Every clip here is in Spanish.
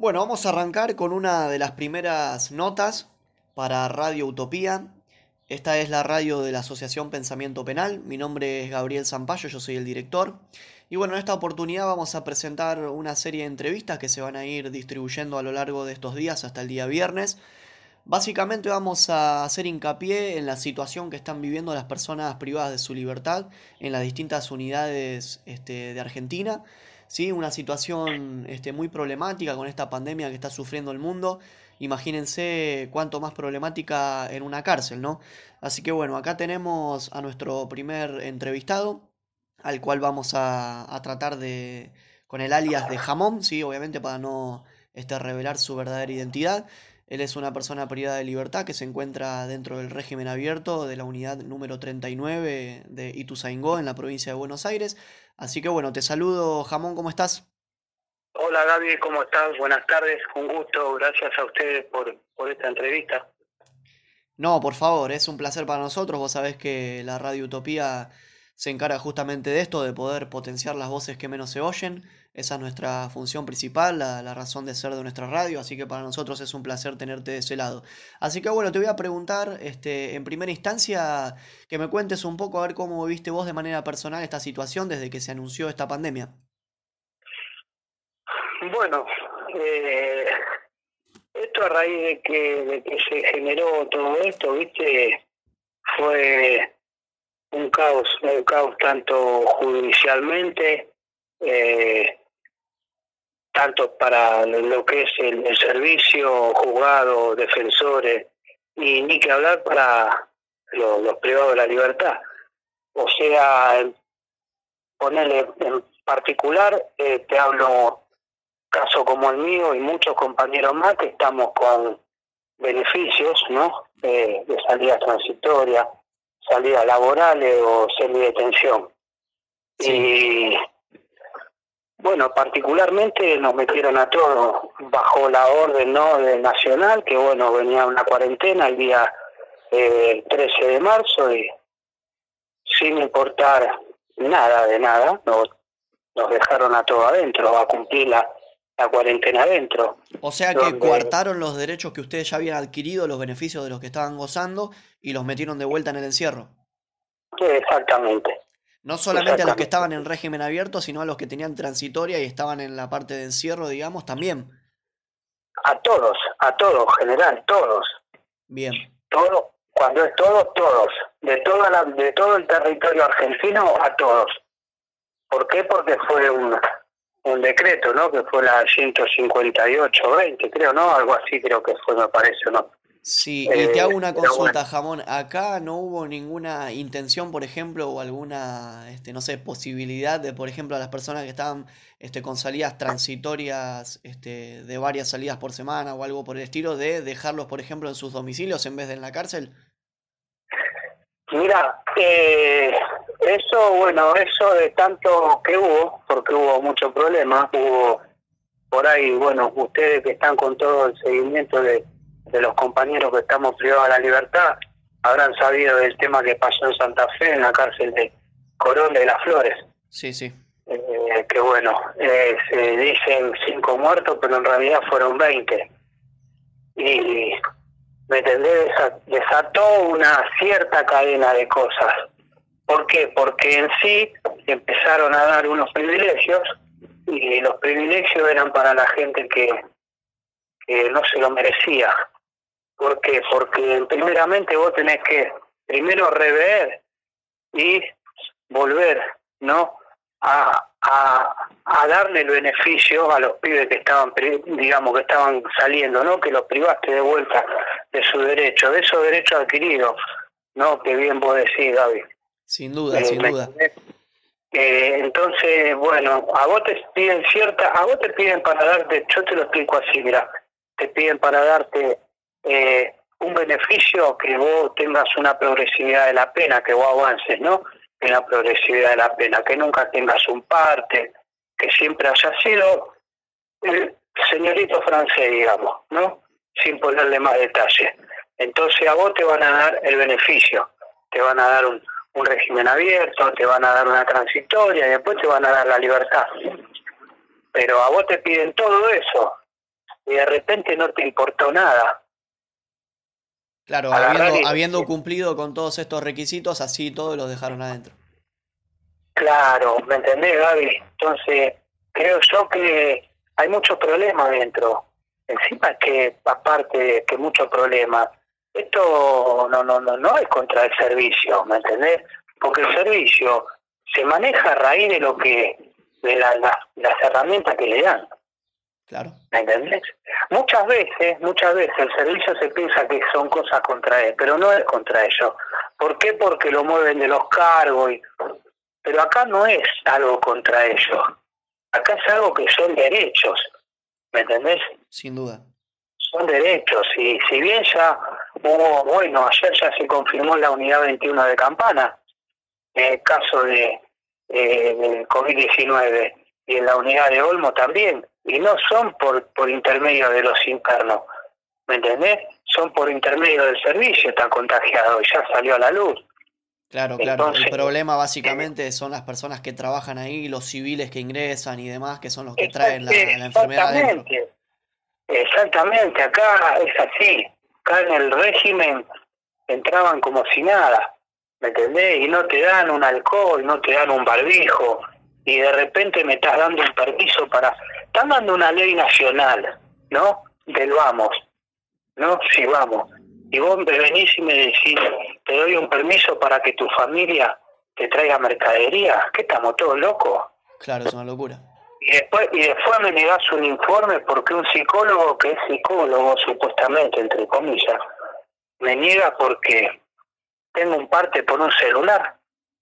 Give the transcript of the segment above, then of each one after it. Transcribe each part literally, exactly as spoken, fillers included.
Bueno, vamos a arrancar con una de las primeras notas para Radio Utopía. Esta es la radio de la Asociación Pensamiento Penal. Mi nombre es Gabriel Zampayo, yo soy el director. Y bueno, en esta oportunidad vamos a presentar una serie de entrevistas que se van a ir distribuyendo a lo largo de estos días hasta el día viernes. Básicamente vamos a hacer hincapié en la situación que están viviendo las personas privadas de su libertad en las distintas unidades este, de Argentina. ¿Sí? Una situación este, muy problemática con esta pandemia que está sufriendo el mundo. Imagínense cuánto más problemática en una cárcel, ¿no? Así que bueno, acá tenemos a nuestro primer entrevistado, al cual vamos a, a tratar de con el alias de Jamón, sí, obviamente para no este, revelar su verdadera identidad. Él es una persona privada de libertad que se encuentra dentro del régimen abierto de la unidad número treinta y nueve de Ituzaingó en la provincia de Buenos Aires. Así que bueno, te saludo, Jamón, ¿cómo estás? Hola Gaby, ¿cómo estás? Buenas tardes, un gusto, gracias a ustedes por, por esta entrevista. No, por favor, es un placer para nosotros. Vos sabés que la Radio Utopía se encarga justamente de esto, de poder potenciar las voces que menos se oyen. Esa es nuestra función principal, la, la razón de ser de nuestra radio, así que para nosotros es un placer tenerte de ese lado. Así que bueno, te voy a preguntar, este, en primera instancia, que me cuentes un poco a ver cómo viste vos de manera personal esta situación desde que se anunció esta pandemia. Bueno, eh, esto a raíz de que, de que se generó todo esto, viste, fue un caos, un caos tanto judicialmente, eh, tanto para lo que es el, el servicio, juzgado, defensores, y ni que hablar para los, los privados de la libertad. O sea, ponerle en particular, eh, te hablo caso como el mío y muchos compañeros más que estamos con beneficios, ¿no? Eh, de salidas transitorias, salidas laborales o semidetención. Sí. Y bueno, particularmente nos metieron a todos bajo la orden, ¿no?, de nacional, que bueno, venía una cuarentena el día eh, trece de marzo y sin importar nada de nada, nos, nos dejaron a todos adentro, a cumplir la, la cuarentena adentro. O sea que Donde, coartaron los derechos que ustedes ya habían adquirido, los beneficios de los que estaban gozando, y los metieron de vuelta en el encierro. exactamente, No solamente a los que exactamente. estaban en régimen abierto, sino a los que tenían transitoria y estaban en la parte de encierro, digamos, también. A todos, a todos, general, todos. Bien. Todo, cuando es todos, todos. De toda la, de todo el territorio argentino, a todos. ¿Por qué? Porque fue un, un decreto, ¿no? Que fue la ciento cincuenta y ocho veinte, creo, ¿no? Algo así creo que fue, me parece, ¿no? Sí, y te Eh, hago una pero bueno, consulta, Jamón. Acá no hubo ninguna intención, por ejemplo, o alguna, este, no sé, posibilidad de, por ejemplo, a las personas que estaban este, con salidas transitorias, este, de varias salidas por semana o algo por el estilo, de dejarlos, por ejemplo, en sus domicilios en vez de en la cárcel. mira, eh, eso, bueno, eso de tanto que hubo, porque hubo muchos problemas, hubo por ahí, bueno, ustedes que están con todo el seguimiento de, de los compañeros que estamos privados de la libertad, habrán sabido del tema que pasó en Santa Fe, en la cárcel de Corón de las Flores. Sí, sí. Eh, que bueno, eh, se dicen cinco muertos, pero en realidad fueron veinte. Y, ¿me entendés? Desató una cierta cadena de cosas. ¿Por qué? Porque en sí empezaron a dar unos privilegios, y los privilegios eran para la gente que, que no se lo merecía. ¿Por qué? Porque primeramente vos tenés que primero rever y volver, ¿no?, a, a, a darle el beneficio a los pibes que estaban, digamos, que estaban saliendo, ¿no?, que los privaste de vuelta de su derecho, de esos derechos adquiridos, ¿no?, que bien vos decís, Gaby. Sin duda, Eh, sin ¿me duda. entendés? Eh, entonces, bueno, a vos te piden cierta, a vos te piden para darte, yo te lo explico así, mira, te piden para darte eh, un beneficio, que vos tengas una progresividad de la pena, que vos avances, ¿no?, en la progresividad de la pena, que nunca tengas un parte, que siempre haya sido el señorito francés, digamos, ¿no?, sin ponerle más detalle. Entonces a vos te van a dar el beneficio, te van a dar un un régimen abierto, te van a dar una transitoria y después te van a dar la libertad. Pero a vos te piden todo eso. y de repente no te importó nada. Claro, habiendo, habiendo cumplido con todos estos requisitos, así todos los dejaron adentro. Claro, ¿me entendés, Gaby? Entonces, creo yo que hay muchos problemas dentro. Encima que, aparte de que muchos problemas, esto no, no, no, no es contra el servicio, ¿me entendés? Porque el servicio se maneja a raíz de lo que, de la, la, las herramientas que le dan. Claro. ¿Me entendés? Muchas veces, muchas veces el servicio se piensa que son cosas contra él, pero no es contra ellos. ¿Por qué? Porque lo mueven de los cargos. Y... Pero acá no es algo contra ellos. Acá es algo que son derechos. ¿Me entendés? Sin duda. Son derechos. Y si bien ya hubo, bueno, ayer ya se confirmó la unidad veintiuno de Campana, en el caso de, eh, del COVID diecinueve, y en la unidad de Olmo también. Y no son por, por intermedio de los internos, ¿me entendés? Son por intermedio del servicio, está contagiado y ya salió a la luz. Claro, claro. Entonces, el problema básicamente eh, son las personas que trabajan ahí, los civiles que ingresan y demás, que son los que traen la, la enfermedad adentro. Exactamente, acá es así. Acá en el régimen entraban como si nada, ¿me entendés? Y no te dan un alcohol, no te dan un barbijo, y de repente me estás dando un permiso para... Están dando una ley nacional, ¿no? Del vamos, ¿no? Sí, vamos. Y vos me venís y me decís, te doy un permiso para que tu familia te traiga mercadería. ¿Qué estamos todos locos? Claro, es una locura. Y después, y después me negás un informe porque un psicólogo que es psicólogo, supuestamente, entre comillas, me niega porque tengo un parte por un celular.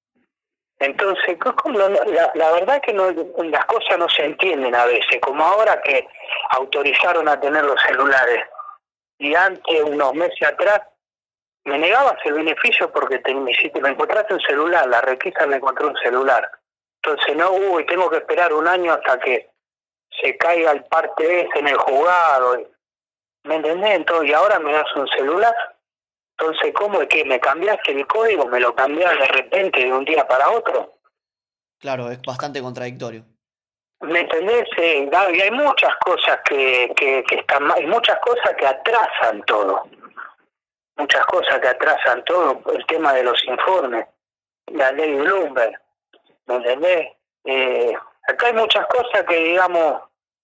Entonces, la, la verdad es que no, las cosas no se entienden a veces, como ahora que autorizaron a tener los celulares y antes, unos meses atrás, me negabas el beneficio porque te, me, hiciste, me encontraste un celular, la requisa me encontró un celular. Entonces, no, uy, tengo que esperar un año hasta que se caiga el parte ese en el juzgado. ¿Me entendés? Entonces, y ahora me das un celular. Entonces, ¿cómo es que me cambiaste el código? ¿Me lo cambias de repente de un día para otro? Claro, es bastante contradictorio. ¿Me entendés, eh, Gaby? Hay muchas cosas que, que, que están mal, hay muchas cosas que atrasan todo. Muchas cosas que atrasan todo. El tema de los informes, la ley Bloomberg, ¿me entendés? Eh, acá hay muchas cosas que, digamos,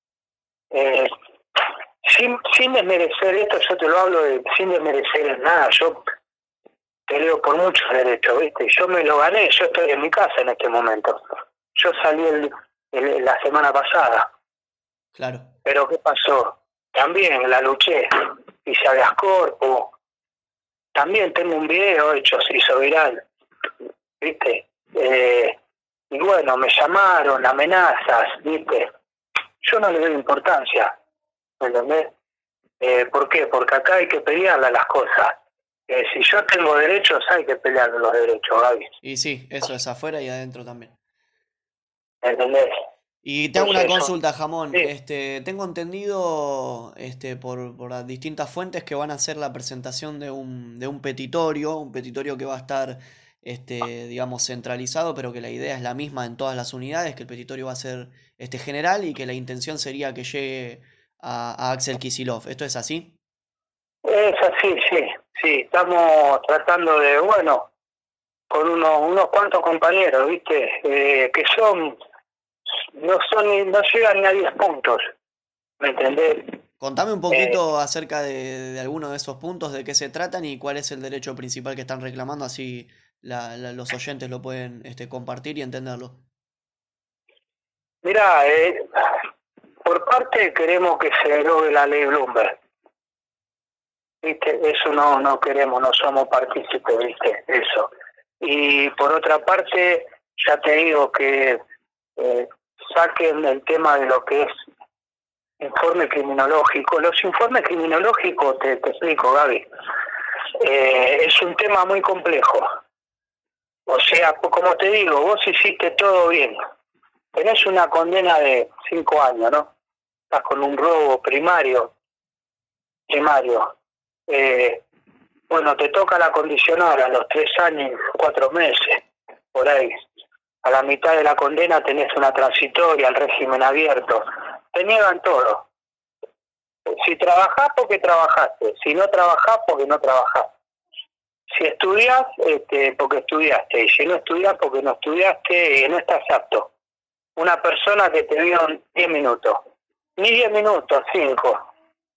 eh, Sin, sin desmerecer esto, yo te lo hablo de sin desmerecer nada, yo peleo por muchos derechos, ¿viste? Yo me lo gané, yo estoy en mi casa en este momento. Yo salí el, el, la semana pasada. Claro. Pero ¿qué pasó? También la luché, hice habeas corpus, también tengo un video hecho, se hizo viral, ¿viste? Eh, y bueno, me llamaron, amenazas, ¿viste? Yo no le doy importancia. ¿Me entendés? Eh, ¿Por qué? Porque acá hay que pelearle a las cosas. Eh, si yo tengo derechos, hay que pelearle los derechos, Gaby. Y sí, eso es afuera y adentro también. ¿Me entendés? Y te hago una Entonces, consulta, Jamón. Sí. Este, tengo entendido este, por, por las distintas fuentes que van a hacer la presentación de un, de un petitorio, un petitorio que va a estar, este, digamos, centralizado, pero que la idea es la misma en todas las unidades, que el petitorio va a ser este, general y que la intención sería que llegue a, a Axel Kicillof. ¿Esto es así? Es así, sí, sí. Estamos tratando de, bueno, con unos, unos cuantos compañeros, ¿viste? Eh, que son, no son ni- no llegan ni a diez puntos, ¿me entendés? Contame un poquito eh, acerca de, de algunos de esos puntos, de qué se tratan y cuál es el derecho principal que están reclamando, así la, la, los oyentes lo pueden este, compartir y entenderlo. Mirá, eh, por parte queremos que se derogue la ley Bloomberg. ¿Viste? Eso no no queremos, no somos partícipes, ¿viste? Eso. Y por otra parte, ya te digo que eh, saquen el tema de lo que es informe criminológico. Los informes criminológicos, te, te explico, Gaby, eh, es un tema muy complejo. O sea, como te digo, vos hiciste todo bien. Tenés una condena de cinco años, ¿no? Estás con un robo primario, primario. Eh, bueno, te toca la condicional a los tres años, cuatro meses, por ahí. A la mitad de la condena tenés una transitoria, el régimen abierto. Te niegan todo. Si trabajás, porque trabajaste. Si no trabajás, porque no trabajás. Si estudiás, este, porque estudiaste. Y si no estudiás, porque no estudiaste, eh, no estás apto. Una persona que te vio en diez minutos. Ni diez minutos, cinco.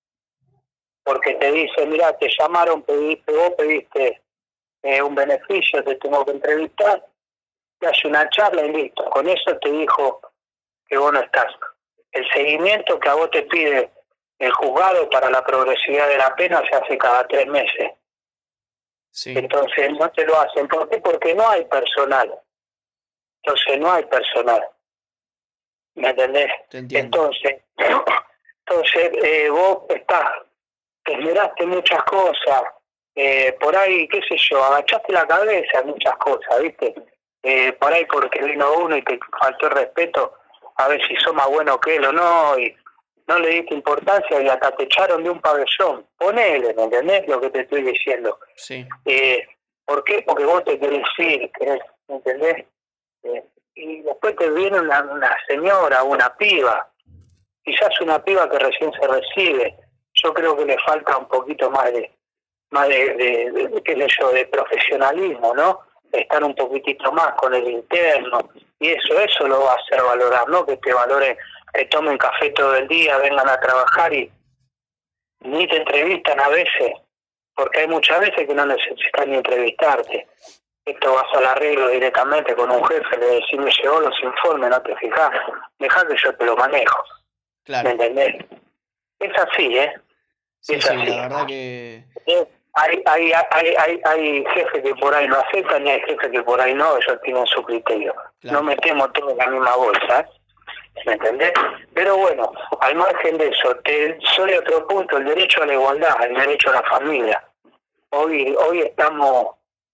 Porque te dice, mira, te llamaron, pediste, vos pediste eh, un beneficio, te tengo que entrevistar, te hace una charla y listo. Con eso te dijo que vos no estás. El seguimiento que a vos te pide el juzgado para la progresividad de la pena se hace cada tres meses. Sí. Entonces no te lo hacen. ¿Por qué? Porque no hay personal. Entonces no hay personal. ¿Me entendés? Te entiendo. Entonces, entonces eh, vos estás, te miraste muchas cosas, eh, por ahí, qué sé yo, agachaste la cabeza en muchas cosas, ¿viste? Eh, por ahí porque vino uno y te faltó el respeto, a ver si sos más bueno que él o no, y no le diste importancia y hasta te echaron de un pabellón. Ponele, ¿me entendés lo que te estoy diciendo? Sí. Eh, ¿Por qué? Porque vos te querés ir, querés, ¿me entendés? Eh, y después te viene una, una señora, una piba, quizás una piba que recién se recibe. Yo creo que le falta un poquito más de, más de, de, de, de qué sé yo, de profesionalismo, ¿no? De estar un poquitito más con el interno, y eso, eso lo va a hacer valorar, ¿no? Que te valoren, que tomen café todo el día, vengan a trabajar y ni te entrevistan a veces, porque hay muchas veces que no necesitan ni entrevistarte. Esto vas al arreglo directamente con un jefe, le decís, me llegó los informes, no te fijas, dejá que yo te lo manejo. Claro. ¿Me entendés? Es así, ¿eh? Sí, es sí, así. la verdad que... ¿Eh? Hay, hay, hay, hay, hay jefes que por ahí no aceptan y hay jefes que por ahí no, ellos tienen su criterio. Claro. No metemos todo en la misma bolsa, ¿eh? ¿Me entendés? Pero bueno, al margen de eso, te, soy otro punto, el derecho a la igualdad, el derecho a la familia. Hoy, hoy estamos...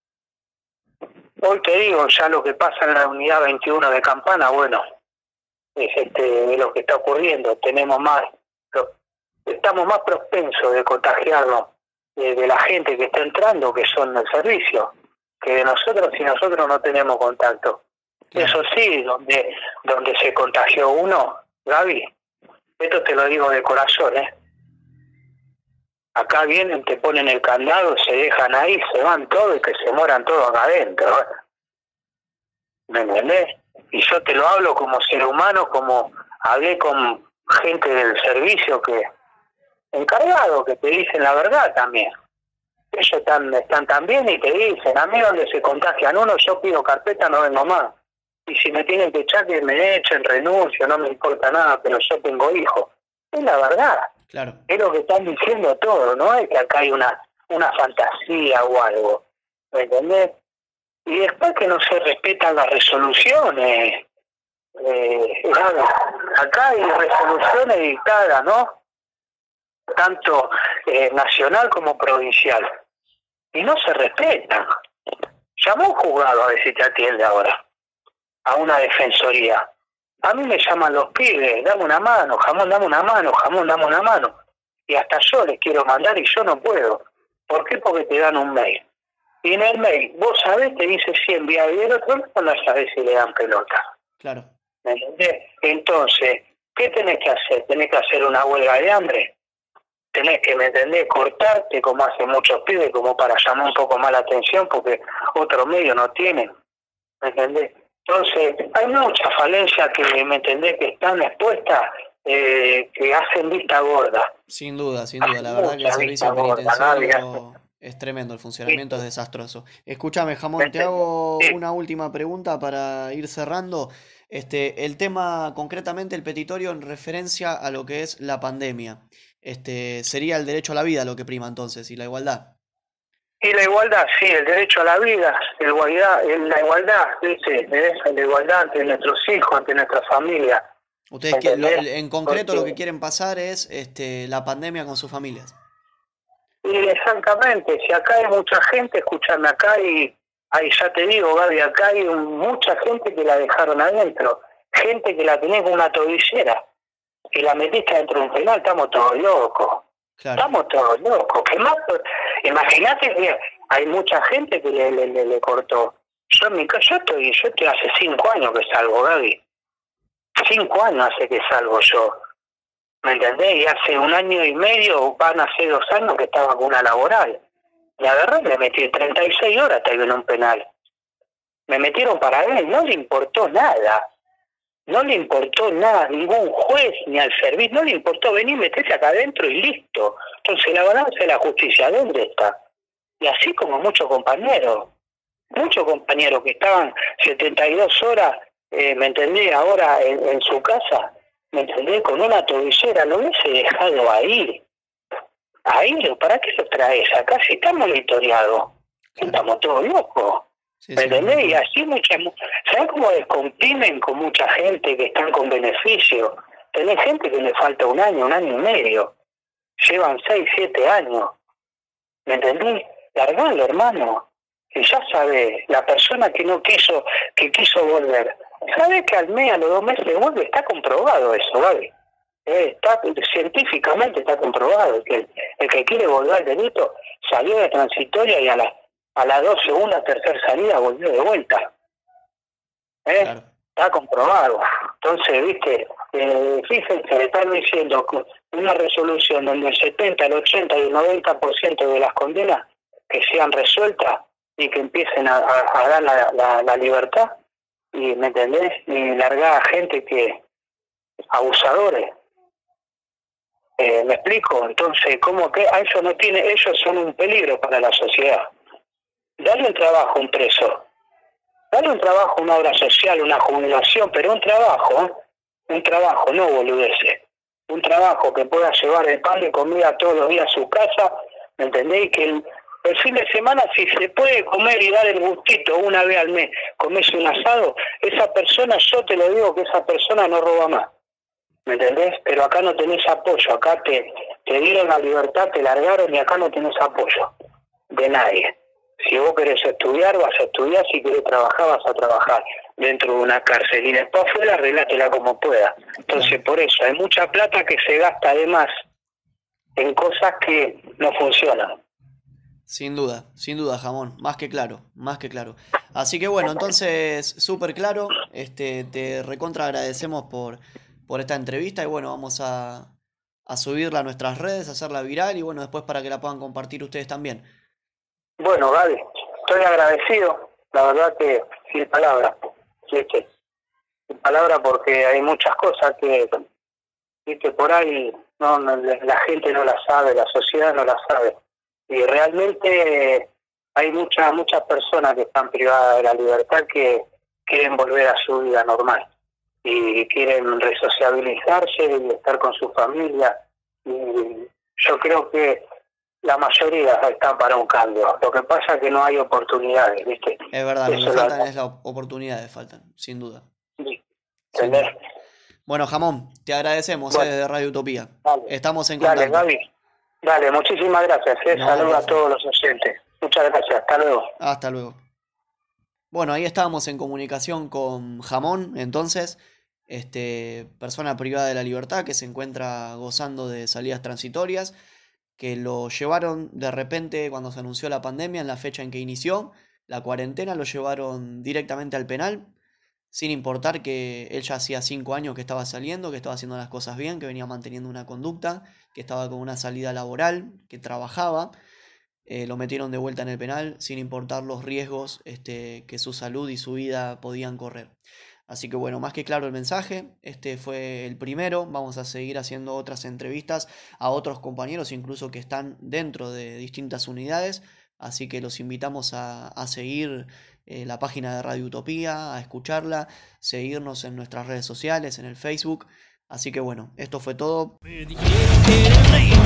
Hoy te digo, ya lo que pasa en la unidad veintiuno de Campana, bueno, es este, lo que está ocurriendo. Tenemos más, estamos más propensos de contagiarnos de, de la gente que está entrando, que son del servicio, que de nosotros, si nosotros no tenemos contacto. Claro. Eso sí, donde, donde se contagió uno, Gaby, esto te lo digo de corazón, ¿eh? Acá vienen, te ponen el candado, se dejan ahí, se van todos y que se mueran todos acá adentro, ¿eh? ¿Me entendés? Y yo te lo hablo como ser humano, como hablé con gente del servicio que encargado, que te dicen la verdad también. Ellos están, están también y te dicen, a mí donde se contagian uno, yo pido carpeta, no vengo más. Y si me tienen que echar, que me echen, renuncio, no me importa nada, pero yo tengo hijos. Es la verdad. Claro. Es lo que están diciendo todo, no es que acá hay una, una fantasía o algo. ¿Me entendés? Y después que no se respetan las resoluciones. Eh, nada, acá hay resoluciones dictadas, ¿no? Tanto eh, nacional como provincial. Y no se respetan. Llama a un juzgado a ver si te atiende ahora. A una defensoría. A mí me llaman los pibes, dame una mano, jamón, dame una mano, jamón, dame una mano. Y hasta yo les quiero mandar y yo no puedo. ¿Por qué? Porque te dan un mail. Y en el mail, vos sabés, te dice si envía y el otro no sabés si le dan pelota. Claro. ¿Me entendés? Entonces, ¿qué tenés que hacer? Tenés que hacer una huelga de hambre. Tenés que, ¿me entendés? Cortarte como hacen muchos pibes, como para llamar un poco más la atención, porque otros medios no tienen. ¿Me entendés? Entonces, hay muchas falencias que, ¿me entendés?, que están expuestas, eh, que hacen vista gorda. Sin duda, sin duda. La verdad que el servicio penitenciario es tremendo, el funcionamiento es desastroso. Escúchame, Jamón, te hago una última pregunta para ir cerrando. Este, el tema, concretamente, el petitorio en referencia a lo que es la pandemia. Este, sería el derecho a la vida lo que prima entonces, y la igualdad. Y la igualdad, sí, el derecho a la vida, la igualdad, la igualdad, ¿viste? La igualdad ante nuestros hijos, ante nuestra familia. Ustedes quieren, lo, en concreto lo que quieren pasar es este, la pandemia con sus familias. Y exactamente, si acá hay mucha gente, escúchame, acá hay, hay, ya te digo, Gaby, acá hay mucha gente que la dejaron adentro, gente que la tenés con una tobillera, y la metiste dentro de un penal, estamos todos locos. Claro. Estamos todos locos. ¿Qué más? Imagínate que hay mucha gente que le, le, le, le cortó. Yo en mi caso, yo estoy, yo estoy hace cinco años que salgo, Gaby. Cinco años hace que salgo yo. ¿Me entendés? Y hace un año y medio, van a ser dos años que estaba con una laboral. Me agarré y me metí treinta y seis horas hasta en un penal. Me metieron para él, no le importó nada. No le importó nada, ningún juez ni al servicio, no le importó venir, meterse acá adentro y listo. Entonces la balanza de la justicia, ¿dónde está? Y así como muchos compañeros, muchos compañeros que estaban setenta y dos horas, eh, ¿me entendés? Ahora en, en su casa, ¿me entendés? Con una tobillera, lo hubiese dejado ahí. Ahí, ¿para qué lo traes acá? Si está monitoreado, estamos todos locos. Sí, ¿me entendés? Sí. Y así muchas... ¿Sabes cómo descomprimen con mucha gente que están con beneficio? Tenés gente que le falta un año, un año y medio. Llevan seis, siete años. ¿Me entendés? Largalo, hermano. Y ya sabés, la persona que no quiso, que quiso volver, ¿sabés que al mes, a los dos meses vuelve? Está comprobado eso, ¿vale? Eh, está, científicamente está comprobado que el, el que quiere volver al delito salió de transitoria y a la a las dos segundas, tercera salida volvió de vuelta. ¿Eh? Claro. Está comprobado. Entonces, viste, eh, fíjense, están diciendo que una resolución donde el setenta, el ochenta y el noventa por ciento de las condenas que sean resueltas y que empiecen a, a, a dar la, la, la libertad, y ¿me entendés? Y largar a gente que abusadores. Eh, ¿Me explico? Entonces, ¿cómo que a eso no tiene? Ellos son un peligro para la sociedad. Dale un trabajo a un preso, dale un trabajo, una obra social, una jubilación, pero un trabajo, ¿eh? un trabajo, no boludeces, un trabajo que pueda llevar el pan de comida todos los días a su casa, ¿me entendéis? Que el, el fin de semana, si se puede comer y dar el gustito una vez al mes, comerse un asado, esa persona, yo te lo digo que esa persona no roba más, ¿me entendés? Pero acá no tenés apoyo, acá te, te dieron la libertad, te largaron y acá no tenés apoyo de nadie. Si vos querés estudiar, vas a estudiar. Si querés trabajar, vas a trabajar dentro de una cárcel. Y después afuera, arreglátela como pueda. Entonces, por eso, hay mucha plata que se gasta además en cosas que no funcionan. Sin duda, sin duda, Jamón. Más que claro, más que claro. Así que bueno, entonces, súper claro. Este, te recontra agradecemos por, por esta entrevista. Y bueno, vamos a, a subirla a nuestras redes, a hacerla viral. Y bueno, después para que la puedan compartir ustedes también. Bueno, Gaby, estoy agradecido, la verdad que sin palabras, ¿viste? Sin palabras porque hay muchas cosas que, ¿viste? Por ahí no, no, la gente no la sabe, la sociedad no la sabe. Y realmente hay muchas muchas personas que están privadas de la libertad que quieren volver a su vida normal y quieren resociabilizarse y estar con su familia. Y yo creo que la mayoría están para un cambio. Lo que pasa es que no hay oportunidades, ¿viste? Es verdad, lo que faltan es las oportunidades, faltan, sin duda. Sí. ¿Entendés? Sin duda. Bueno, Jamón, te agradecemos bueno. eh, de Radio Utopía. Dale. Estamos en contacto. Dale, Gaby. Dale, muchísimas gracias. Eh. No, Saludos gracias. a todos los oyentes. Muchas gracias. Hasta luego. Hasta luego. Bueno, ahí estábamos en comunicación con Jamón, entonces, este, persona privada de la libertad que se encuentra gozando de salidas transitorias, que lo llevaron de repente cuando se anunció la pandemia, en la fecha en que inició la cuarentena, lo llevaron directamente al penal, sin importar que él ya hacía cinco años que estaba saliendo, que estaba haciendo las cosas bien, que venía manteniendo una conducta, que estaba con una salida laboral, que trabajaba. Eh, lo metieron de vuelta en el penal sin importar los riesgos este, que su salud y su vida podían correr. Así que bueno, más que claro el mensaje, este fue el primero, vamos a seguir haciendo otras entrevistas a otros compañeros incluso que están dentro de distintas unidades, así que los invitamos a, a seguir eh, la página de Radio Utopía, a escucharla, seguirnos en nuestras redes sociales, en el Facebook, así que bueno, esto fue todo.